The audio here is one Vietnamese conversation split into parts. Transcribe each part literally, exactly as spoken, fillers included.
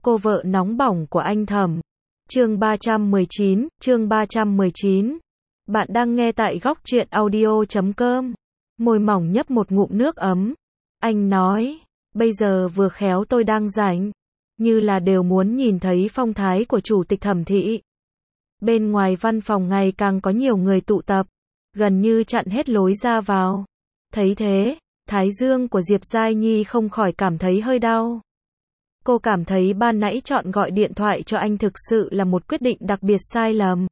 Cô vợ nóng bỏng của anh Thẩm. Chương ba trăm mười chín, chương ba trăm mười chín. Bạn đang nghe tại góc truyện audio chấm com. Môi mỏng nhấp một ngụm nước ấm. Anh nói, bây giờ vừa khéo tôi đang rảnh, như là đều muốn nhìn thấy phong thái của chủ tịch Thẩm thị. Bên ngoài văn phòng ngày càng có nhiều người tụ tập, gần như chặn hết lối ra vào. Thấy thế, thái dương của Diệp Giai Nhi không khỏi cảm thấy hơi đau. Cô cảm thấy ban nãy chọn gọi điện thoại cho anh thực sự là một quyết định đặc biệt sai lầm.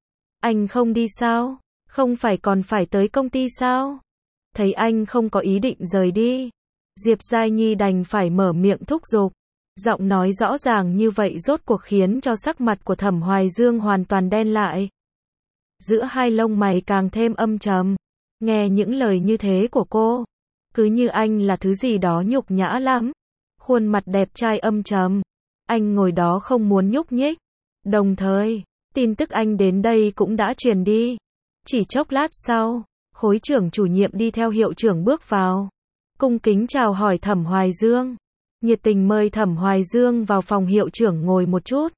Anh không đi sao? Không phải còn phải tới công ty sao? Thấy anh không có ý định rời đi, Diệp Giai Nhi đành phải mở miệng thúc giục. Giọng nói rõ ràng như vậy rốt cuộc khiến cho sắc mặt của Thẩm Hoài Dương hoàn toàn đen lại. Giữa hai lông mày càng thêm âm trầm. Nghe những lời như thế của cô, cứ như anh là thứ gì đó nhục nhã lắm. Khuôn mặt đẹp trai âm trầm. Anh ngồi đó không muốn nhúc nhích. Đồng thời, tin tức anh đến đây cũng đã truyền đi. Chỉ chốc lát sau, khối trưởng chủ nhiệm đi theo hiệu trưởng bước vào. Cung kính chào hỏi Thẩm Hoài Dương. Nhiệt tình mời Thẩm Hoài Dương vào phòng hiệu trưởng ngồi một chút.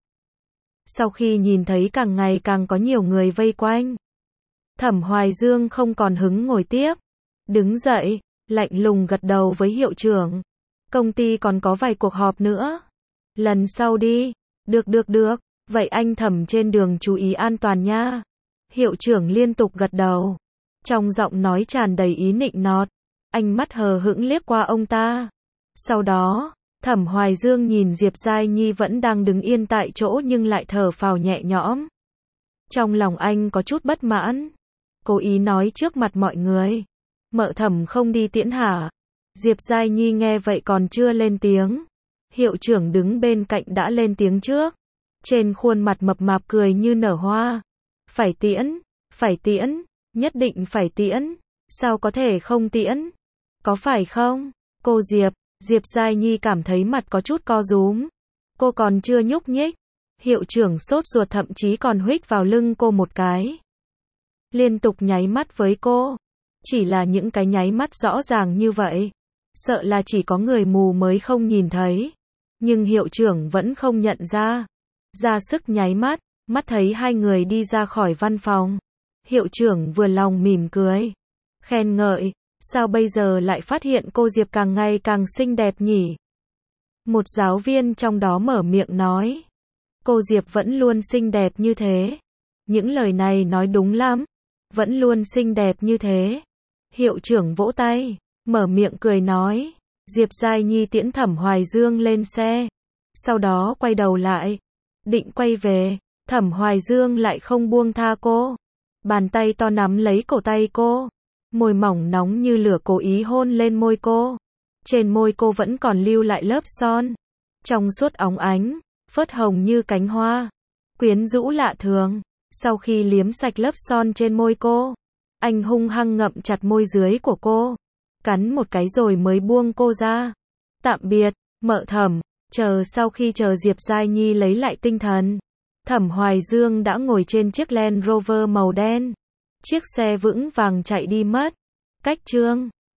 Sau khi nhìn thấy càng ngày càng có nhiều người vây quanh, Thẩm Hoài Dương không còn hứng ngồi tiếp. Đứng dậy, lạnh lùng gật đầu với hiệu trưởng. Công ty còn có vài cuộc họp nữa. Lần sau đi. Được được được. Vậy anh Thẩm trên đường chú ý an toàn nha. Hiệu trưởng liên tục gật đầu. Trong giọng nói tràn đầy ý nịnh nọt. Ánh mắt hờ hững liếc qua ông ta. Sau đó, Thẩm Hoài Dương nhìn Diệp Giai Nhi vẫn đang đứng yên tại chỗ nhưng lại thở phào nhẹ nhõm. Trong lòng anh có chút bất mãn. Cố ý nói trước mặt mọi người. Mợ Thẩm không đi tiễn hả? Diệp Giai Nhi nghe vậy còn chưa lên tiếng. Hiệu trưởng đứng bên cạnh đã lên tiếng trước. Trên khuôn mặt mập mạp cười như nở hoa. Phải tiễn, phải tiễn, nhất định phải tiễn. Sao có thể không tiễn? Có phải không? Cô Diệp, Diệp Giai Nhi cảm thấy mặt có chút co rúm. Cô còn chưa nhúc nhích. Hiệu trưởng sốt ruột thậm chí còn huých vào lưng cô một cái. Liên tục nháy mắt với cô. Chỉ là những cái nháy mắt rõ ràng như vậy. Sợ là chỉ có người mù mới không nhìn thấy. Nhưng hiệu trưởng vẫn không nhận ra. Ra sức nháy mắt, mắt thấy hai người đi ra khỏi văn phòng. Hiệu trưởng vừa lòng mỉm cười. Khen ngợi, sao bây giờ lại phát hiện cô Diệp càng ngày càng xinh đẹp nhỉ? Một giáo viên trong đó mở miệng nói. Cô Diệp vẫn luôn xinh đẹp như thế. Những lời này nói đúng lắm. Vẫn luôn xinh đẹp như thế. Hiệu trưởng vỗ tay. Mở miệng cười nói, Diệp Giai Nhi tiễn Thẩm Hoài Dương lên xe. Sau đó quay đầu lại, định quay về, Thẩm Hoài Dương lại không buông tha cô. Bàn tay to nắm lấy cổ tay cô. Môi mỏng nóng như lửa cố ý hôn lên môi cô. Trên môi cô vẫn còn lưu lại lớp son. Trong suốt óng ánh, phớt hồng như cánh hoa. Quyến rũ lạ thường. Sau khi liếm sạch lớp son trên môi cô, anh hung hăng ngậm chặt môi dưới của cô. Cắn một cái rồi mới buông cô ra. Tạm biệt, mợ Thẩm. Chờ sau khi chờ Diệp Giai Nhi lấy lại tinh thần, Thẩm Hoài Dương đã ngồi trên chiếc Land Rover màu đen. Chiếc xe vững vàng chạy đi mất. Cách chương